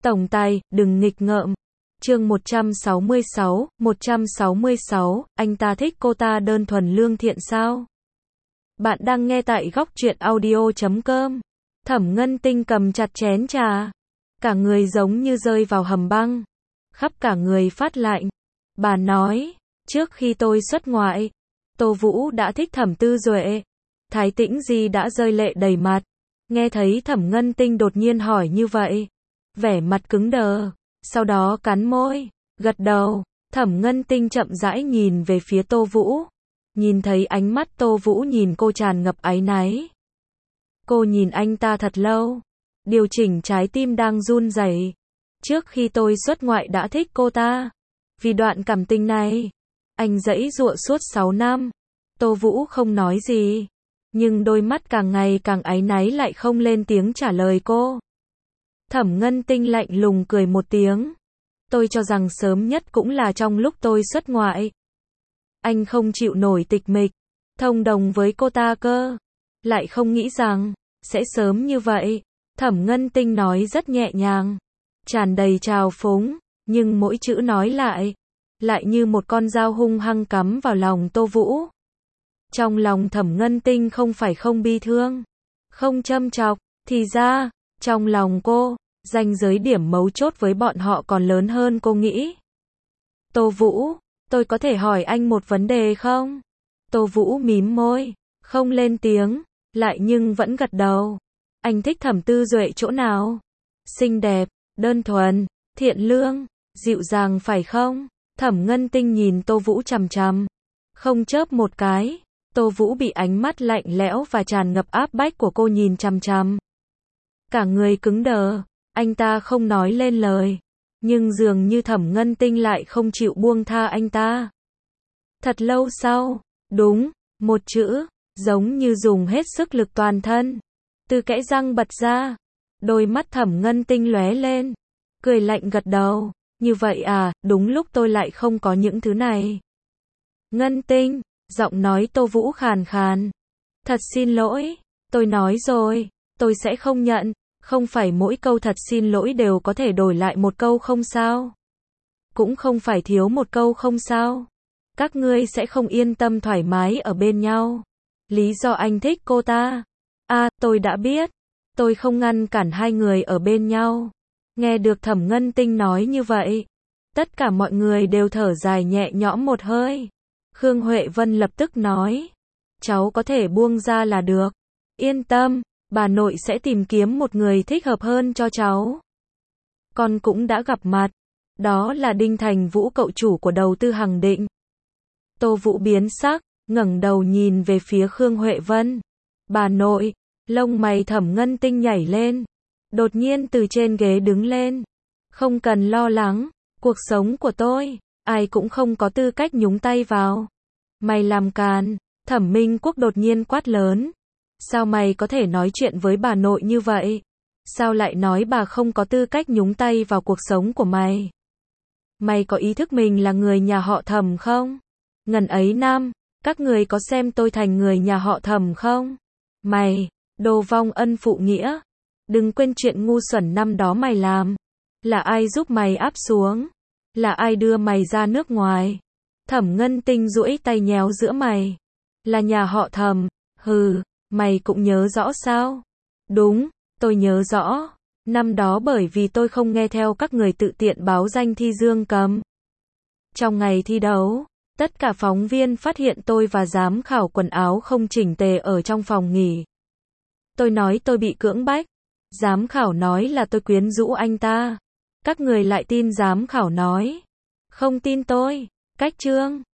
Tổng tài, đừng nghịch ngợm. Chương 166, anh ta thích cô ta đơn thuần lương thiện sao? Bạn đang nghe tại góc truyện audio.com. Thẩm Ngân Tinh cầm chặt chén trà, cả người giống như rơi vào hầm băng, khắp cả người phát lạnh. Bà nói, trước khi tôi xuất ngoại, Tô Vũ đã thích Thẩm Tư Duệ. Thái Tĩnh Di đã rơi lệ đầy mặt, nghe thấy Thẩm Ngân Tinh đột nhiên hỏi như vậy, vẻ mặt cứng đờ, sau đó cắn môi, gật đầu. Thẩm Ngân Tinh chậm rãi nhìn về phía Tô Vũ, nhìn thấy ánh mắt Tô Vũ nhìn cô tràn ngập áy náy. Cô nhìn anh ta thật lâu, điều chỉnh trái tim đang run rẩy. Trước khi tôi xuất ngoại đã thích cô ta, vì đoạn cảm tình này, anh giãy giụa suốt 6 năm. Tô Vũ không nói gì, nhưng đôi mắt càng ngày càng áy náy lại không lên tiếng trả lời cô. Thẩm Ngân Tinh lạnh lùng cười một tiếng. Tôi cho rằng sớm nhất cũng là trong lúc tôi xuất ngoại. Anh không chịu nổi tịch mịch, thông đồng với cô ta cơ. Lại không nghĩ rằng, sẽ sớm như vậy. Thẩm Ngân Tinh nói rất nhẹ nhàng, tràn đầy trào phúng, nhưng mỗi chữ nói lại như một con dao hung hăng cắm vào lòng Tô Vũ. Trong lòng Thẩm Ngân Tinh không phải không bi thương, không châm chọc, thì ra, trong lòng cô, ranh giới điểm mấu chốt với bọn họ còn lớn hơn cô nghĩ. Tô Vũ, tôi có thể hỏi anh một vấn đề không? Tô Vũ mím môi, không lên tiếng, lại nhưng vẫn gật đầu. Anh thích Thẩm Tư Duệ chỗ nào? Xinh đẹp, đơn thuần, thiện lương, dịu dàng phải không? Thẩm Ngân Tinh nhìn Tô Vũ chằm chằm, không chớp một cái. Tô Vũ bị ánh mắt lạnh lẽo và tràn ngập áp bách của cô nhìn chằm chằm, cả người cứng đờ. Anh ta không nói lên lời, nhưng dường như Thẩm Ngân Tinh lại không chịu buông tha anh ta. Thật lâu sau, đúng, một chữ, giống như dùng hết sức lực toàn thân, từ kẽ răng bật ra. Đôi mắt Thẩm Ngân Tinh lóe lên, cười lạnh gật đầu. Như vậy à, đúng lúc tôi lại không có những thứ này. Ngân Tinh, giọng nói Tô Vũ khàn khàn. Thật xin lỗi, tôi nói rồi, tôi sẽ không nhận. Không phải mỗi câu thật xin lỗi đều có thể đổi lại một câu không sao. Cũng không phải thiếu một câu không sao. Các ngươi sẽ không yên tâm thoải mái ở bên nhau. Lý do anh thích cô ta. Tôi đã biết. Tôi không ngăn cản hai người ở bên nhau. Nghe được Thẩm Ngân Tinh nói như vậy, tất cả mọi người đều thở dài nhẹ nhõm một hơi. Khương Huệ Vân lập tức nói, cháu có thể buông ra là được. Yên tâm, bà nội sẽ tìm kiếm một người thích hợp hơn cho cháu. Con cũng đã gặp mặt, đó là Đinh Thành Vũ, cậu chủ của đầu tư Hằng Định. Tô Vũ biến sắc, ngẩng đầu nhìn về phía Khương Huệ Vân. Bà nội, lông mày Thẩm Ngân Tinh nhảy lên, đột nhiên từ trên ghế đứng lên. Không cần lo lắng, cuộc sống của tôi, ai cũng không có tư cách nhúng tay vào. Mày làm càn. Thẩm Minh Quốc đột nhiên quát lớn. Sao mày có thể nói chuyện với bà nội như vậy? Sao lại nói bà không có tư cách nhúng tay vào cuộc sống của mày? Mày có ý thức mình là người nhà họ Thẩm không? Ngần ấy năm, các người có xem tôi thành người nhà họ Thẩm không? Mày, đồ vong ân phụ nghĩa. Đừng quên chuyện ngu xuẩn năm đó mày làm. Là ai giúp mày áp xuống? Là ai đưa mày ra nước ngoài? Thẩm Ngân Tinh duỗi tay nhéo giữa mày. Là nhà họ Thẩm. Hừ, mày cũng nhớ rõ sao? Đúng, tôi nhớ rõ. Năm đó bởi vì tôi không nghe theo các người tự tiện báo danh thi Dương Cầm. Trong ngày thi đấu, tất cả phóng viên phát hiện tôi và giám khảo quần áo không chỉnh tề ở trong phòng nghỉ. Tôi nói tôi bị cưỡng bách. Giám khảo nói là tôi quyến rũ anh ta. Các người lại tin giám khảo nói. Không tin tôi. Cách chương